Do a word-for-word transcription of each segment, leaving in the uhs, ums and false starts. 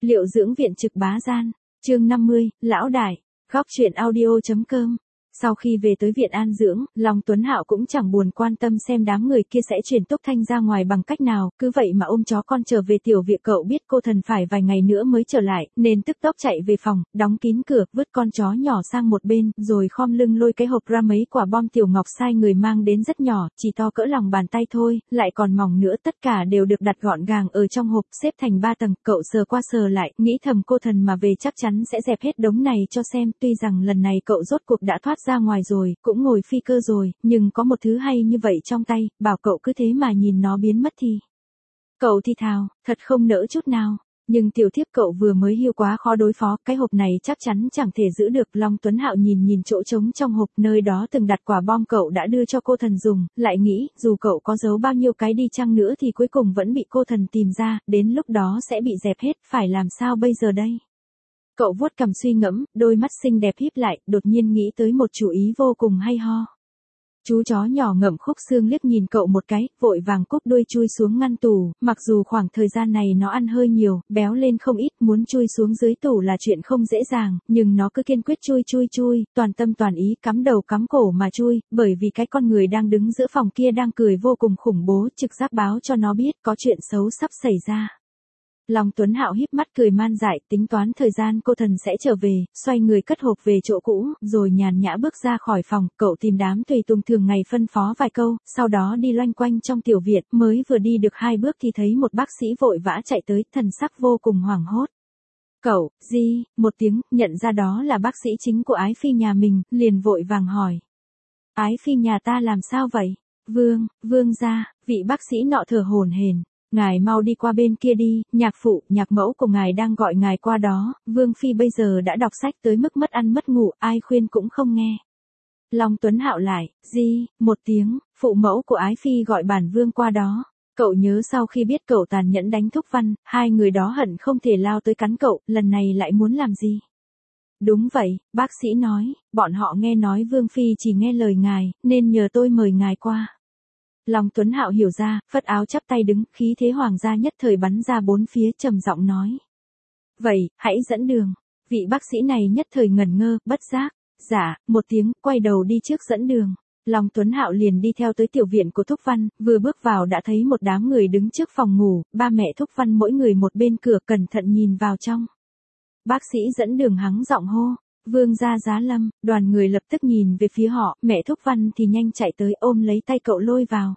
Liệu dưỡng viện trực bá gian, chương năm mươi, lão đại, góc truyện audio.com. Sau khi về tới viện an dưỡng, Long Tuấn Hạo cũng chẳng buồn quan tâm xem đám người kia sẽ chuyển Túc Thanh ra ngoài bằng cách nào, cứ vậy mà ôm chó con trở về tiểu viện. Cậu biết cô thần phải vài ngày nữa mới trở lại, nên tức tốc chạy về phòng, đóng kín cửa, vứt con chó nhỏ sang một bên, rồi khom lưng lôi cái hộp ra mấy quả bom tiểu ngọc sai người mang đến rất nhỏ, chỉ to cỡ lòng bàn tay thôi, lại còn mỏng nữa, tất cả đều được đặt gọn gàng ở trong hộp, xếp thành ba tầng. Cậu sờ qua sờ lại, nghĩ thầm cô thần mà về chắc chắn sẽ dẹp hết đống này cho xem, tuy rằng lần này cậu rốt cuộc đã thoát ra ngoài rồi, cũng ngồi phi cơ rồi, nhưng có một thứ hay như vậy trong tay, bảo cậu cứ thế mà nhìn nó biến mất thì. Cậu thì thào, thật không nỡ chút nào. Nhưng tiểu thiếp cậu vừa mới hiu quá khó đối phó, cái hộp này chắc chắn chẳng thể giữ được. Long Tuấn Hạo nhìn nhìn chỗ trống trong hộp, nơi đó từng đặt quả bom cậu đã đưa cho cô thần dùng, lại nghĩ, dù cậu có giấu bao nhiêu cái đi chăng nữa thì cuối cùng vẫn bị cô thần tìm ra, đến lúc đó sẽ bị dẹp hết, phải làm sao bây giờ đây? Cậu vuốt cằm suy ngẫm, đôi mắt xinh đẹp híp lại, đột nhiên nghĩ tới một chủ ý vô cùng hay ho. Chú chó nhỏ ngậm khúc xương liếc nhìn cậu một cái, vội vàng cúp đuôi chui xuống ngăn tủ, mặc dù khoảng thời gian này nó ăn hơi nhiều, béo lên không ít, muốn chui xuống dưới tủ là chuyện không dễ dàng, nhưng nó cứ kiên quyết chui chui chui, toàn tâm toàn ý, cắm đầu cắm cổ mà chui, bởi vì cái con người đang đứng giữa phòng kia đang cười vô cùng khủng bố, trực giác báo cho nó biết có chuyện xấu sắp xảy ra. Long Tuấn Hạo híp mắt cười man dại, tính toán thời gian cô thần sẽ trở về, xoay người cất hộp về chỗ cũ, rồi nhàn nhã bước ra khỏi phòng. Cậu tìm đám tùy tùng thường ngày phân phó vài câu, sau đó đi loanh quanh trong tiểu viện, mới vừa đi được hai bước thì thấy một bác sĩ vội vã chạy tới, thần sắc vô cùng hoảng hốt. Cậu, gì, một tiếng, nhận ra đó là bác sĩ chính của Ái Phi nhà mình, liền vội vàng hỏi. Ái Phi nhà ta làm sao vậy? Vương, vương gia, vị bác sĩ nọ thở hổn hển. Ngài mau đi qua bên kia đi, nhạc phụ, nhạc mẫu của ngài đang gọi ngài qua đó, Vương Phi bây giờ đã đọc sách tới mức mất ăn mất ngủ, ai khuyên cũng không nghe. Long Tuấn Hạo lại, gì, một tiếng, phụ mẫu của Ái Phi gọi bản Vương qua đó. Cậu nhớ sau khi biết cậu tàn nhẫn đánh Thúc Văn, hai người đó hận không thể lao tới cắn cậu, lần này lại muốn làm gì? Đúng vậy, bác sĩ nói, bọn họ nghe nói Vương Phi chỉ nghe lời ngài, nên nhờ tôi mời ngài qua. Long Tuấn Hạo hiểu ra, phất áo chắp tay đứng, khí thế hoàng gia nhất thời bắn ra bốn phía, trầm giọng nói. Vậy, hãy dẫn đường. Vị bác sĩ này nhất thời ngẩn ngơ, bất giác. Dạ, một tiếng, quay đầu đi trước dẫn đường. Long Tuấn Hạo liền đi theo tới tiểu viện của Thúc Văn, vừa bước vào đã thấy một đám người đứng trước phòng ngủ, ba mẹ Thúc Văn mỗi người một bên cửa, cẩn thận nhìn vào trong. Bác sĩ dẫn đường hắng giọng hô. Vương gia Giá Lâm, đoàn người lập tức nhìn về phía họ, mẹ Thúc Văn thì nhanh chạy tới ôm lấy tay cậu lôi vào.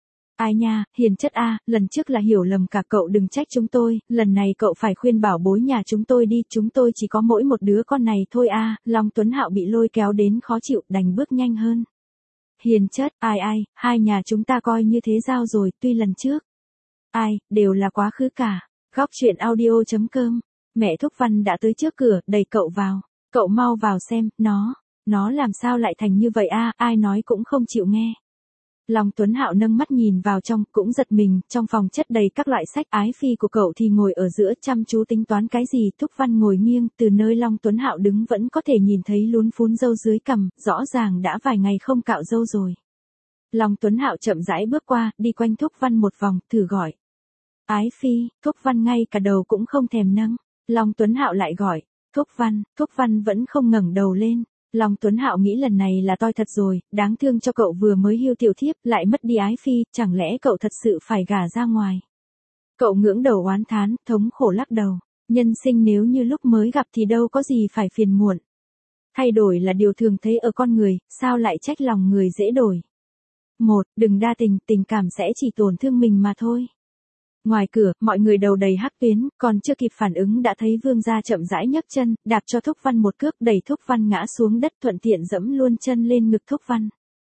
Ai nha, hiền chất a, lần trước là hiểu lầm cả, cậu đừng trách chúng tôi, lần này cậu phải khuyên bảo bối nhà chúng tôi đi, chúng tôi chỉ có mỗi một đứa con này thôi a. Long Tuấn Hạo bị lôi kéo đến khó chịu, đành bước nhanh hơn. Hiền chất, ai ai, hai nhà chúng ta coi như thế giao rồi, tuy lần trước. Ai, đều là quá khứ cả. Góc truyện audio.com, mẹ Thúc Văn đã tới trước cửa, đẩy cậu vào. Cậu mau vào xem, nó, nó làm sao lại thành như vậy a, ai nói cũng không chịu nghe. Long Tuấn Hạo nâng mắt nhìn vào trong, cũng giật mình, trong phòng chất đầy các loại sách, Ái Phi của cậu thì ngồi ở giữa chăm chú tính toán cái gì, Thúc Văn ngồi nghiêng, từ nơi Long Tuấn Hạo đứng vẫn có thể nhìn thấy lún phún râu dưới cằm, rõ ràng đã vài ngày không cạo râu rồi. Long Tuấn Hạo chậm rãi bước qua, đi quanh Thúc Văn một vòng, thử gọi. Ái Phi, Thúc Văn ngay cả đầu cũng không thèm nâng. Long Tuấn Hạo lại gọi. Thúc Văn, Thúc Văn vẫn không ngẩng đầu lên. Long Tuấn Hạo nghĩ lần này là toi thật rồi, đáng thương cho cậu vừa mới hiu tiểu thiếp, lại mất đi Ái Phi, chẳng lẽ cậu thật sự phải gả ra ngoài. Cậu ngưỡng đầu oán thán, thống khổ lắc đầu, nhân sinh nếu như lúc mới gặp thì đâu có gì phải phiền muộn. Thay đổi là điều thường thấy ở con người, sao lại trách lòng người dễ đổi. Một, đừng đa tình, tình cảm sẽ chỉ tổn thương mình mà thôi. Ngoài cửa, mọi người đầu đầy hắc tuyến, còn chưa kịp phản ứng đã thấy Vương gia chậm rãi nhấc chân, đạp cho Thúc Văn một cước, đẩy Thúc Văn ngã xuống đất, thuận tiện dẫm luôn chân lên ngực Thúc Văn.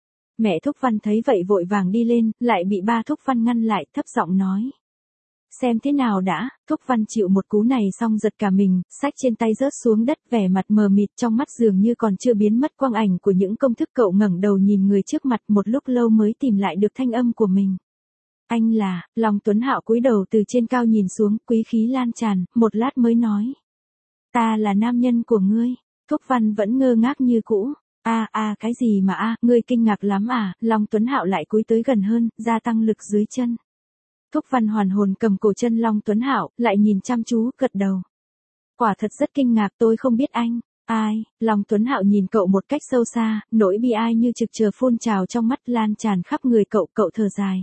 Mẹ Thúc Văn thấy vậy vội vàng đi lên, lại bị ba Thúc Văn ngăn lại, thấp giọng nói. Xem thế nào đã, Thúc Văn chịu một cú này xong giật cả mình, sách trên tay rớt xuống đất, vẻ mặt mờ mịt, trong mắt dường như còn chưa biến mất quang ảnh của những công thức. Cậu ngẩng đầu nhìn người trước mặt, một lúc lâu mới tìm lại được thanh âm của mình. Anh là, Long Tuấn Hạo cúi đầu từ trên cao nhìn xuống, quý khí lan tràn, một lát mới nói. Ta là nam nhân của ngươi. Thúc Văn vẫn ngơ ngác như cũ. A a cái gì mà a, ngươi kinh ngạc lắm à? Long Tuấn Hạo lại cúi tới gần hơn, gia tăng lực dưới chân. Thúc Văn hoàn hồn cầm cổ chân Long Tuấn Hạo, lại nhìn chăm chú, gật đầu. Quả thật rất kinh ngạc, tôi không biết anh. Ai? Long Tuấn Hạo nhìn cậu một cách sâu xa, nỗi bi ai như trực chờ phun trào trong mắt lan tràn khắp người cậu, cậu thở dài.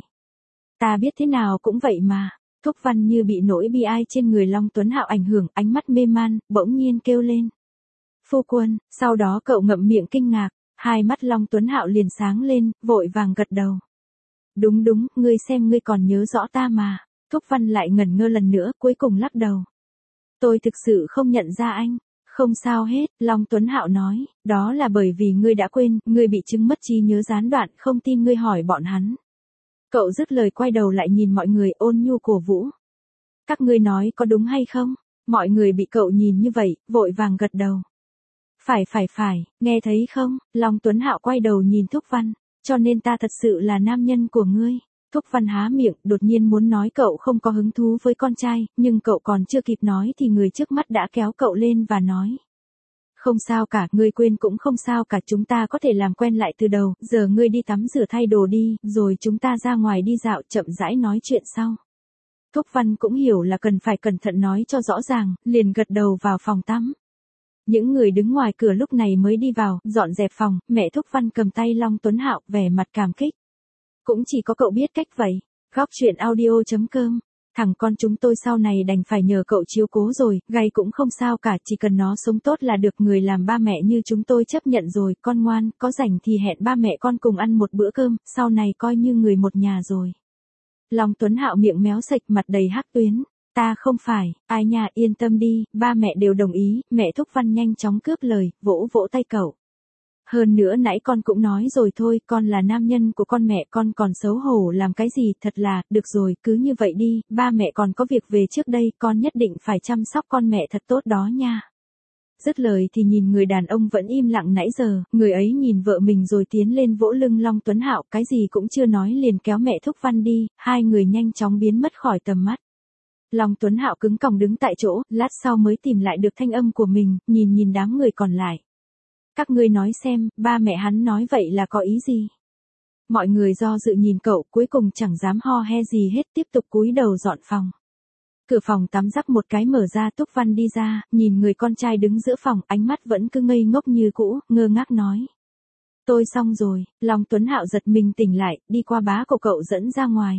Ta biết thế nào cũng vậy mà. Thúc Văn như bị nỗi bi ai trên người Long Tuấn Hạo ảnh hưởng, ánh mắt mê man, bỗng nhiên kêu lên. Phu quân, sau đó cậu ngậm miệng kinh ngạc, hai mắt Long Tuấn Hạo liền sáng lên, vội vàng gật đầu. Đúng đúng, ngươi xem ngươi còn nhớ rõ ta mà. Thúc Văn lại ngẩn ngơ lần nữa, cuối cùng lắc đầu. Tôi thực sự không nhận ra anh. Không sao hết, Long Tuấn Hạo nói, đó là bởi vì ngươi đã quên, ngươi bị chứng mất trí nhớ gián đoạn, không tin ngươi hỏi bọn hắn. Cậu dứt lời quay đầu lại nhìn mọi người, ôn nhu cổ vũ. Các ngươi nói có đúng hay không? Mọi người bị cậu nhìn như vậy, vội vàng gật đầu. Phải phải phải, nghe thấy không? Long Tuấn Hạo quay đầu nhìn Thúc Văn, cho nên ta thật sự là nam nhân của ngươi. Thúc Văn há miệng, đột nhiên muốn nói cậu không có hứng thú với con trai, nhưng cậu còn chưa kịp nói thì người trước mắt đã kéo cậu lên và nói. Không sao cả, ngươi quên cũng không sao cả, chúng ta có thể làm quen lại từ đầu, giờ ngươi đi tắm rửa thay đồ đi, rồi chúng ta ra ngoài đi dạo, chậm rãi nói chuyện sau. Thúc Văn cũng hiểu là cần phải cẩn thận nói cho rõ ràng, liền gật đầu vào phòng tắm. Những người đứng ngoài cửa lúc này mới đi vào, dọn dẹp phòng, mẹ Thúc Văn cầm tay Long Tuấn Hạo, vẻ mặt cảm kích. Cũng chỉ có cậu biết cách vậy. Góc chuyện audio chấm com. Thằng con chúng tôi sau này đành phải nhờ cậu chiếu cố rồi, gay cũng không sao cả, chỉ cần nó sống tốt là được, người làm ba mẹ như chúng tôi chấp nhận rồi, con ngoan, có rảnh thì hẹn ba mẹ con cùng ăn một bữa cơm, sau này coi như người một nhà rồi. Long Tuấn Hạo miệng méo sạch, mặt đầy hắc tuyến. Ta không phải, ai nha, yên tâm đi, ba mẹ đều đồng ý, mẹ Thúc Văn nhanh chóng cướp lời, vỗ vỗ tay cậu. Hơn nữa nãy con cũng nói rồi thôi, con là nam nhân của con, mẹ con còn xấu hổ làm cái gì, thật là, được rồi, cứ như vậy đi, ba mẹ còn có việc về trước đây, con nhất định phải chăm sóc con mẹ thật tốt đó nha. Dứt lời thì nhìn người đàn ông vẫn im lặng nãy giờ, người ấy nhìn vợ mình rồi tiến lên vỗ lưng Long Tuấn Hạo, cái gì cũng chưa nói liền kéo mẹ Thúc Văn đi, hai người nhanh chóng biến mất khỏi tầm mắt. Long Tuấn Hạo cứng còng đứng tại chỗ, lát sau mới tìm lại được thanh âm của mình, nhìn nhìn đám người còn lại. Các ngươi nói xem, ba mẹ hắn nói vậy là có ý gì? Mọi người do dự nhìn cậu, cuối cùng chẳng dám ho he gì hết, tiếp tục cúi đầu dọn phòng. Cửa phòng tắm rắc một cái mở ra, Thúc Văn đi ra, nhìn người con trai đứng giữa phòng, ánh mắt vẫn cứ ngây ngốc như cũ, ngơ ngác nói. Tôi xong rồi. Long Tuấn Hạo giật mình tỉnh lại, đi qua bá của cậu dẫn ra ngoài.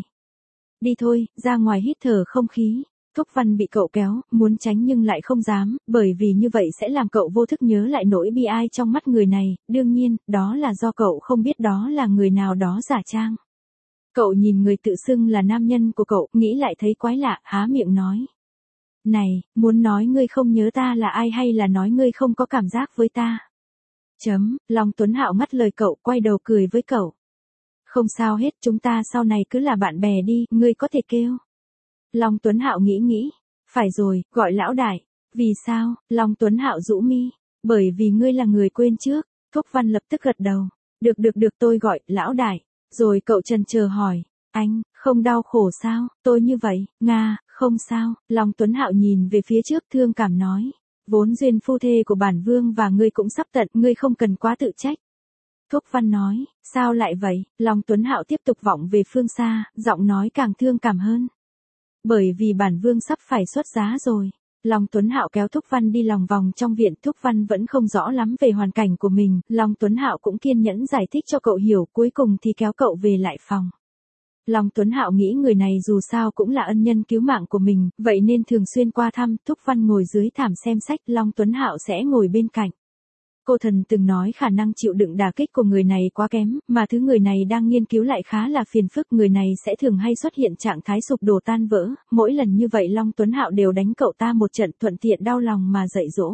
Đi thôi, ra ngoài hít thở không khí. Thúc Văn bị cậu kéo, muốn tránh nhưng lại không dám, bởi vì như vậy sẽ làm cậu vô thức nhớ lại nỗi bi ai trong mắt người này, đương nhiên, đó là do cậu không biết đó là người nào đó giả trang. Cậu nhìn người tự xưng là nam nhân của cậu, nghĩ lại thấy quái lạ, há miệng nói. Này, muốn nói ngươi không nhớ ta là ai hay là nói ngươi không có cảm giác với ta? Chấm, Long Tuấn Hạo ngắt lời cậu, quay đầu cười với cậu. Không sao hết, chúng ta sau này cứ là bạn bè đi, ngươi có thể kêu. Long Tuấn Hạo nghĩ nghĩ, phải rồi, gọi lão đại. Vì sao? Long Tuấn Hạo rũ mi. Bởi vì ngươi là người quên trước. Thúc Văn lập tức gật đầu. Được được được, tôi gọi lão đại. Rồi cậu chần chờ hỏi, anh không đau khổ sao? Tôi như vậy, Nga, không sao. Long Tuấn Hạo nhìn về phía trước, thương cảm nói, vốn duyên phu thê của bản vương và ngươi cũng sắp tận, ngươi không cần quá tự trách. Thúc Văn nói, sao lại vậy? Long Tuấn Hạo tiếp tục vọng về phương xa, giọng nói càng thương cảm hơn. Bởi vì bản vương sắp phải xuất giá rồi. Long Tuấn Hạo kéo Thúc Văn đi lòng vòng trong viện, Thúc Văn vẫn không rõ lắm về hoàn cảnh của mình, Long Tuấn Hạo cũng kiên nhẫn giải thích cho cậu hiểu, cuối cùng thì kéo cậu về lại phòng. Long Tuấn Hạo nghĩ người này dù sao cũng là ân nhân cứu mạng của mình, vậy nên thường xuyên qua thăm, Thúc Văn ngồi dưới thảm xem sách, Long Tuấn Hạo sẽ ngồi bên cạnh. Cô thần từng nói khả năng chịu đựng đả kích của người này quá kém, mà thứ người này đang nghiên cứu lại khá là phiền phức, người này sẽ thường hay xuất hiện trạng thái sụp đổ tan vỡ, mỗi lần như vậy Long Tuấn Hạo đều đánh cậu ta một trận, thuận tiện đau lòng mà dạy dỗ.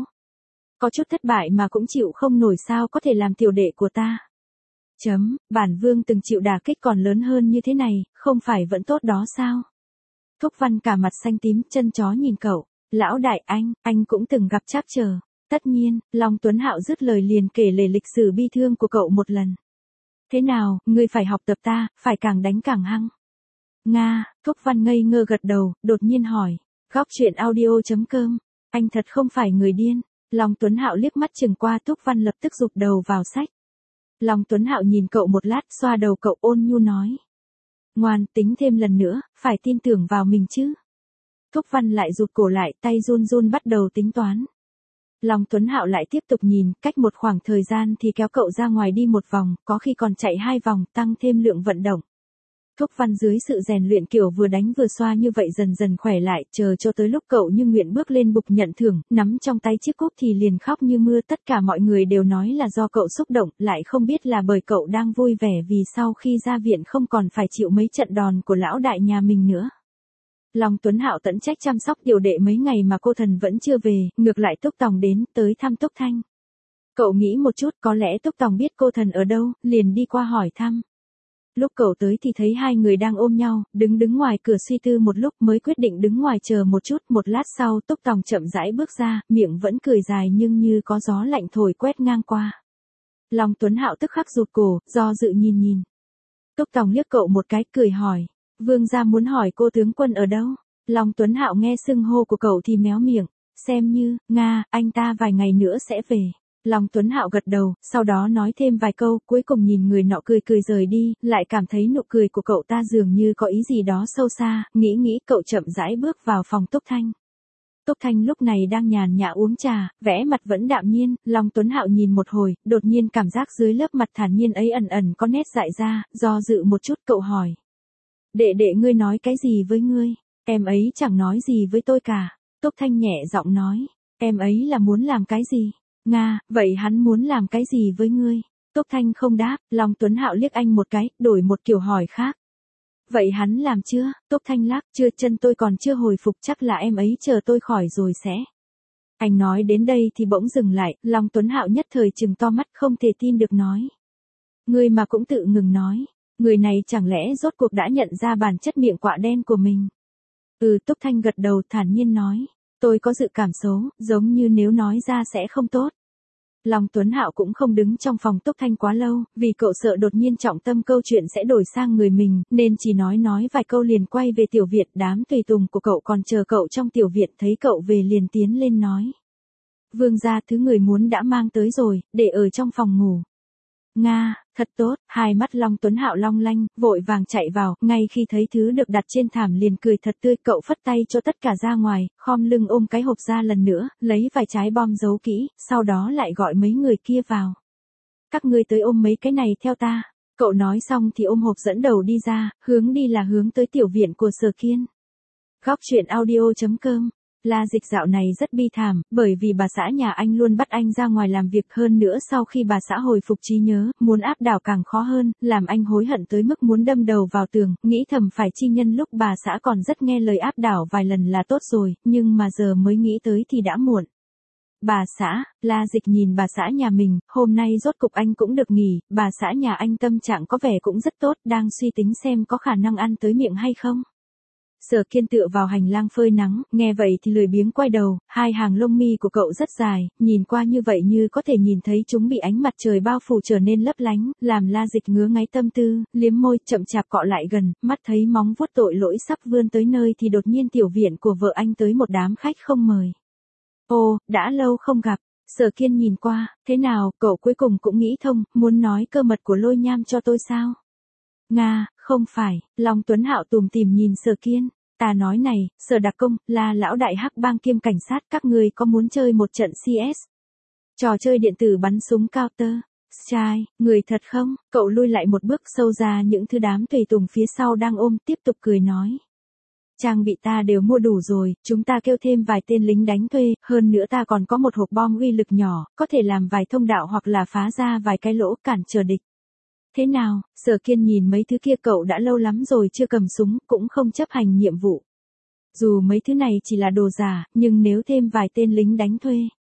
Có chút thất bại mà cũng chịu không nổi, sao có thể làm tiểu đệ của ta. Chấm, bản vương từng chịu đả kích còn lớn hơn như thế này, không phải vẫn tốt đó sao? Thúc Văn cả mặt xanh tím, chân chó nhìn cậu, lão đại anh, anh cũng từng gặp trắc trở. Tất nhiên, Long Tuấn Hạo dứt lời liền kể lể lịch sử bi thương của cậu một lần. Thế nào, ngươi phải học tập ta, phải càng đánh càng hăng. Nga, Thúc Văn ngây ngơ gật đầu, đột nhiên hỏi, góc chuyện audio chấm com, anh thật không phải người điên. Long Tuấn Hạo liếc mắt chừng qua, Thúc Văn lập tức rụt đầu vào sách. Long Tuấn Hạo nhìn cậu một lát, xoa đầu cậu ôn nhu nói. Ngoan, tính thêm lần nữa, phải tin tưởng vào mình chứ. Thúc Văn lại rụt cổ lại, tay run run bắt đầu tính toán. Long Tuấn Hạo lại tiếp tục nhìn, cách một khoảng thời gian thì kéo cậu ra ngoài đi một vòng, có khi còn chạy hai vòng, tăng thêm lượng vận động. Thúc Văn dưới sự rèn luyện kiểu vừa đánh vừa xoa như vậy dần dần khỏe lại, chờ cho tới lúc cậu như nguyện bước lên bục nhận thưởng, nắm trong tay chiếc cúp thì liền khóc như mưa. Tất cả mọi người đều nói là do cậu xúc động, lại không biết là bởi cậu đang vui vẻ vì sau khi ra viện không còn phải chịu mấy trận đòn của lão đại nhà mình nữa. Long Tuấn Hạo tận trách chăm sóc tiểu đệ mấy ngày mà cô thần vẫn chưa về, ngược lại Túc Tòng đến, tới thăm Túc Thanh. Cậu nghĩ một chút, có lẽ Túc Tòng biết cô thần ở đâu, liền đi qua hỏi thăm. Lúc cậu tới thì thấy hai người đang ôm nhau, đứng đứng ngoài cửa suy tư một lúc mới quyết định đứng ngoài chờ một chút. Một lát sau Túc Tòng chậm rãi bước ra, miệng vẫn cười dài nhưng như có gió lạnh thổi quét ngang qua. Long Tuấn Hạo tức khắc rụt cổ, do dự nhìn nhìn. Túc Tòng liếc cậu một cái, cười hỏi. Vương gia muốn hỏi cô tướng quân ở đâu? Long Tuấn Hạo nghe xưng hô của cậu thì méo miệng. Xem như, Nga, anh ta vài ngày nữa sẽ về. Long Tuấn Hạo gật đầu, sau đó nói thêm vài câu, cuối cùng nhìn người nọ cười cười rời đi, lại cảm thấy nụ cười của cậu ta dường như có ý gì đó sâu xa, nghĩ nghĩ cậu chậm rãi bước vào phòng Túc Thanh. Túc Thanh lúc này đang nhàn nhã uống trà, vẻ mặt vẫn đạm nhiên. Long Tuấn Hạo nhìn một hồi, đột nhiên cảm giác dưới lớp mặt thản nhiên ấy ẩn ẩn có nét dại ra, do dự một chút cậu hỏi. Đệ đệ ngươi nói cái gì với ngươi? Em ấy chẳng nói gì với tôi cả. Túc Thanh nhẹ giọng nói, em ấy là muốn làm cái gì? Nga, vậy hắn muốn làm cái gì với ngươi? Túc Thanh không đáp, Long Tuấn Hạo liếc anh một cái, đổi một kiểu hỏi khác. Vậy hắn làm chưa? Túc Thanh lắc, chưa, chân tôi còn chưa hồi phục, chắc là em ấy chờ tôi khỏi rồi sẽ. Anh nói đến đây thì bỗng dừng lại, Long Tuấn Hạo nhất thời trừng to mắt không thể tin được nói. Ngươi mà cũng tự ngừng nói, người này chẳng lẽ rốt cuộc đã nhận ra bản chất miệng quạ đen của mình? Ừ, Túc Thanh gật đầu thản nhiên nói. Tôi có dự cảm xấu, giống như nếu nói ra sẽ không tốt. Long Tuấn Hạo cũng không đứng trong phòng Túc Thanh quá lâu, vì cậu sợ đột nhiên trọng tâm câu chuyện sẽ đổi sang người mình, nên chỉ nói nói vài câu liền quay về tiểu viện. Đám tùy tùng của cậu còn chờ cậu trong tiểu viện, thấy cậu về liền tiến lên nói. Vương gia, thứ người muốn đã mang tới rồi, để ở trong phòng ngủ. Nga, thật tốt. Hai mắt Long Tuấn Hạo long lanh, vội vàng chạy vào, ngay khi thấy thứ được đặt trên thảm liền cười thật tươi. Cậu phất tay cho tất cả ra ngoài, khom lưng ôm cái hộp ra lần nữa, lấy vài trái bom giấu kỹ, sau đó lại gọi mấy người kia vào. Các ngươi tới ôm mấy cái này theo ta. Cậu nói xong thì ôm hộp dẫn đầu đi ra, hướng đi là hướng tới tiểu viện của Sở Kiên. Góc truyện audio chấm com. La Dịch dạo này rất bi thảm, bởi vì bà xã nhà anh luôn bắt anh ra ngoài làm việc, hơn nữa sau khi bà xã hồi phục trí nhớ, muốn áp đảo càng khó hơn, làm anh hối hận tới mức muốn đâm đầu vào tường, nghĩ thầm phải chi nhân lúc bà xã còn rất nghe lời áp đảo vài lần là tốt rồi, nhưng mà giờ mới nghĩ tới thì đã muộn. Bà xã, La Dịch nhìn bà xã nhà mình, hôm nay rốt cục anh cũng được nghỉ, bà xã nhà anh tâm trạng có vẻ cũng rất tốt, đang suy tính xem có khả năng ăn tới miệng hay không. Sở Kiên tựa vào hành lang phơi nắng, nghe vậy thì lười biếng quay đầu, hai hàng lông mi của cậu rất dài, nhìn qua như vậy như có thể nhìn thấy chúng bị ánh mặt trời bao phủ trở nên lấp lánh, làm La Dịch ngứa ngáy tâm tư, liếm môi, chậm chạp cọ lại gần, mắt thấy móng vuốt tội lỗi sắp vươn tới nơi thì đột nhiên tiểu viện của vợ anh tới một đám khách không mời. Ồ, đã lâu không gặp. Sở Kiên nhìn qua, thế nào, cậu cuối cùng cũng nghĩ thông, muốn nói cơ mật của Lôi Nham cho tôi sao? Nga, không phải. Long Tuấn Hạo tủm tỉm nhìn Sở Kiên. Ta nói này, Sở đặc công, là lão đại hắc bang kiêm cảnh sát, các người có muốn chơi một trận xê ét? Trò chơi điện tử bắn súng counter. Trai, người thật không? Cậu lui lại một bước sâu ra những thứ đám tùy tùng phía sau đang ôm, tiếp tục cười nói. Trang bị ta đều mua đủ rồi, chúng ta kêu thêm vài tên lính đánh thuê, hơn nữa ta còn có một hộp bom uy lực nhỏ, có thể làm vài thông đạo hoặc là phá ra vài cái lỗ cản trở địch. Thế nào? Sở Kiên nhìn mấy thứ kia, cậu đã lâu lắm rồi chưa cầm súng, cũng không chấp hành nhiệm vụ. Dù mấy thứ này chỉ là đồ giả, nhưng nếu thêm vài tên lính đánh thuê.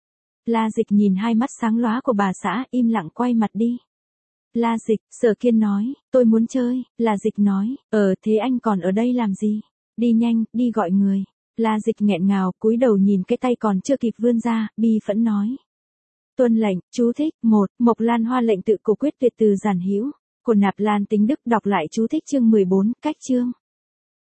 La Dịch nhìn hai mắt sáng lóa của bà xã, im lặng quay mặt đi. La Dịch, Sở Kiên nói, tôi muốn chơi. La Dịch nói, ờ thế anh còn ở đây làm gì? Đi nhanh, đi gọi người. La Dịch nghẹn ngào, cúi đầu nhìn cái tay còn chưa kịp vươn ra, bi phẫn nói. Tuân lệnh, chú thích, một, Mộc Lan Hoa lệnh tự cổ quyết tuyệt từ giản hữu. Của Nạp Lan Tính Đức, đọc lại chú thích chương mười bốn, cách chương.